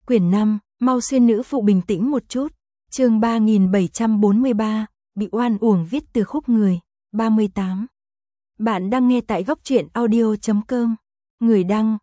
Quyển 5, mau xuyên nữ phụ bình tĩnh một chút. Chương 3743, bị oan uổng viết từ khúc người, 38. Bạn đang nghe tại góc truyện audio.com. Người đăng,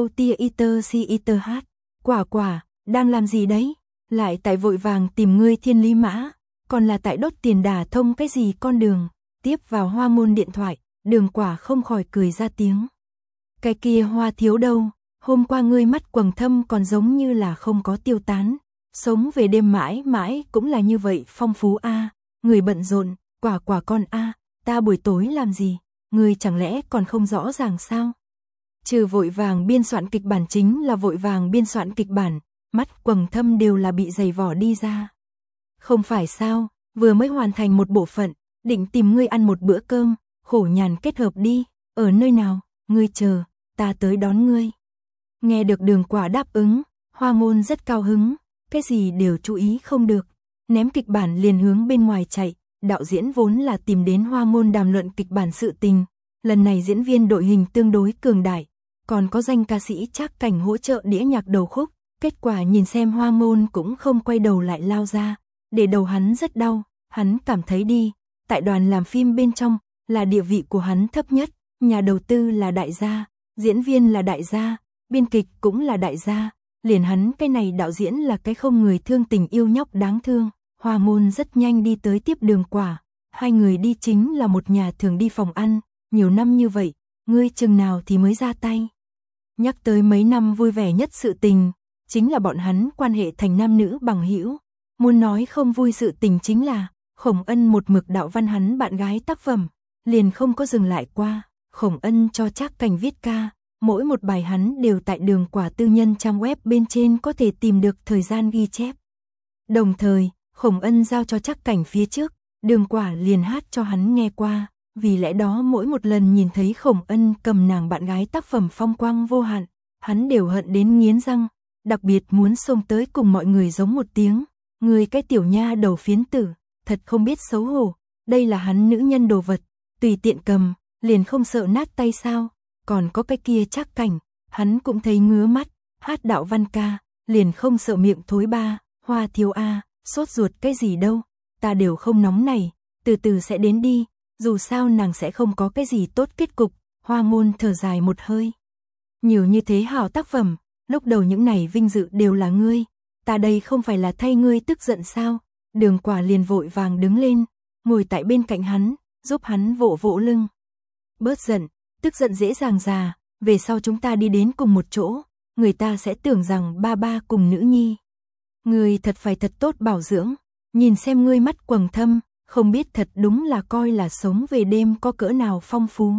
Erotiaiter. Quả, đang làm gì đấy? Lại tại vội vàng tìm ngươi Thiên Lý Mã, còn là tại đốt tiền đả thông cái gì con đường? Tiếp vào Hoa Môn điện thoại, Đường Quả không khỏi cười ra tiếng. Cái kia Hoa thiếu đâu? Hôm qua ngươi mắt quầng thâm còn giống như là không có tiêu tán, sống về đêm mãi mãi cũng là như vậy phong phú a. Người bận rộn, Quả con a, ta buổi tối làm gì, ngươi chẳng lẽ còn không rõ ràng sao? Trừ vội vàng biên soạn kịch bản chính là vội vàng biên soạn kịch bản, mắt quầng thâm đều là bị giày vỏ đi ra. Không phải sao, vừa mới hoàn thành một bộ phận, định tìm ngươi ăn một bữa cơm, khổ nhàn kết hợp đi, ở nơi nào, ngươi chờ, ta tới đón ngươi. Nghe được Đường Quả đáp ứng, Hoa Môn rất cao hứng, cái gì đều chú ý không được, ném kịch bản liền hướng bên ngoài chạy. Đạo diễn vốn là tìm đến Hoa Môn đàm luận kịch bản sự tình, lần này diễn viên đội hình tương đối cường đại, còn có danh ca sĩ Trác Cảnh hỗ trợ đĩa nhạc đầu khúc, kết quả nhìn xem Hoa Môn cũng không quay đầu lại lao ra, để đầu hắn rất đau, hắn cảm thấy đi, tại đoàn làm phim bên trong, là địa vị của hắn thấp nhất, nhà đầu tư là đại gia, diễn viên là đại gia, biên kịch cũng là đại gia, liền hắn cái này đạo diễn là cái không người thương tình yêu nhóc đáng thương. Hoa Môn rất nhanh đi tới tiếp Đường Quả, hai người đi chính là một nhà thường đi phòng ăn, nhiều năm như vậy, ngươi chừng nào thì mới ra tay. Nhắc tới mấy năm vui vẻ nhất sự tình, chính là bọn hắn quan hệ thành nam nữ bằng hữu. Muốn nói không vui sự tình chính là, Khổng Ân một mực đạo văn hắn bạn gái tác phẩm, liền không có dừng lại qua. Khổng Ân cho Trác Cảnh viết ca, mỗi một bài hắn đều tại Đường Quả tư nhân trang web bên trên có thể tìm được thời gian ghi chép. Đồng thời, Khổng Ân giao cho Trác Cảnh phía trước, Đường Quả liền hát cho hắn nghe qua, vì lẽ đó mỗi một lần nhìn thấy Khổng Ân cầm nàng bạn gái tác phẩm phong quang vô hạn, hắn đều hận đến nghiến răng, đặc biệt muốn xông tới cùng mọi người giống một tiếng, người cái tiểu nha đầu phiến tử, thật không biết xấu hổ, đây là hắn nữ nhân đồ vật, tùy tiện cầm, liền không sợ nát tay sao, còn có cái kia Trác Cảnh, hắn cũng thấy ngứa mắt, hát đạo văn ca, liền không sợ miệng thối ba, Hoa thiếu a. Sốt ruột cái gì đâu, ta đều không nóng này, từ từ sẽ đến đi, dù sao nàng sẽ không có cái gì tốt kết cục. Hoa Môn thở dài một hơi. Nhiều như thế hảo tác phẩm, lúc đầu những này vinh dự đều là ngươi, ta đây không phải là thay ngươi tức giận sao? Đường Quả liền vội vàng đứng lên, ngồi tại bên cạnh hắn, giúp hắn vỗ vỗ lưng. Bớt giận, tức giận dễ dàng già, về sau chúng ta đi đến cùng một chỗ, người ta sẽ tưởng rằng ba cùng nữ nhi. Ngươi thật phải thật tốt bảo dưỡng, nhìn xem ngươi mắt quầng thâm, không biết thật đúng là coi là sống về đêm có cỡ nào phong phú.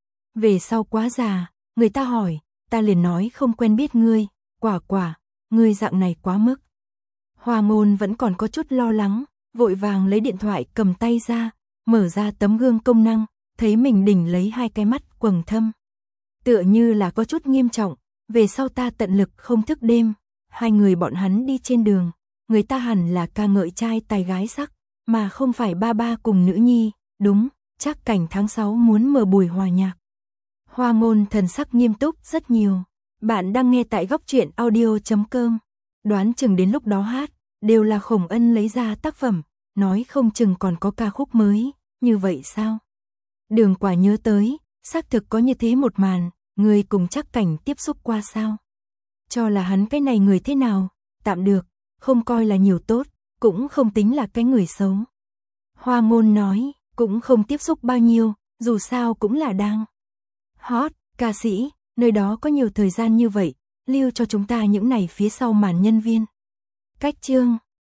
Về sau quá già, người ta hỏi, ta liền nói không quen biết ngươi, Quả, ngươi dạng này quá mức. Hoa Môn vẫn còn có chút lo lắng, vội vàng lấy điện thoại cầm tay ra, mở ra tấm gương công năng, thấy mình đỉnh lấy hai cái mắt quầng thâm. Tựa như là có chút nghiêm trọng, về sau ta tận lực không thức đêm. Hai người bọn hắn đi trên đường, người ta hẳn là ca ngợi trai tài gái sắc, mà không phải ba cùng nữ nhi, đúng, Trác Cảnh tháng 6 muốn mở buổi hòa nhạc. Hoa Môn thần sắc nghiêm túc rất nhiều, bạn đang nghe tại góc truyện audio.com, đoán chừng đến lúc đó hát, đều là Khổng Ân lấy ra tác phẩm, nói không chừng còn có ca khúc mới, như vậy sao? Đường Quả nhớ tới, xác thực có như thế một màn, người cùng Trác Cảnh tiếp xúc qua sao? Cho là hắn cái này người thế nào, tạm được, không coi là nhiều tốt, cũng không tính là cái người xấu. Hoa Môn nói, cũng không tiếp xúc bao nhiêu, dù sao cũng là đang hot, ca sĩ, nơi đó có nhiều thời gian như vậy, lưu cho chúng ta những này phía sau màn nhân viên. Cách chương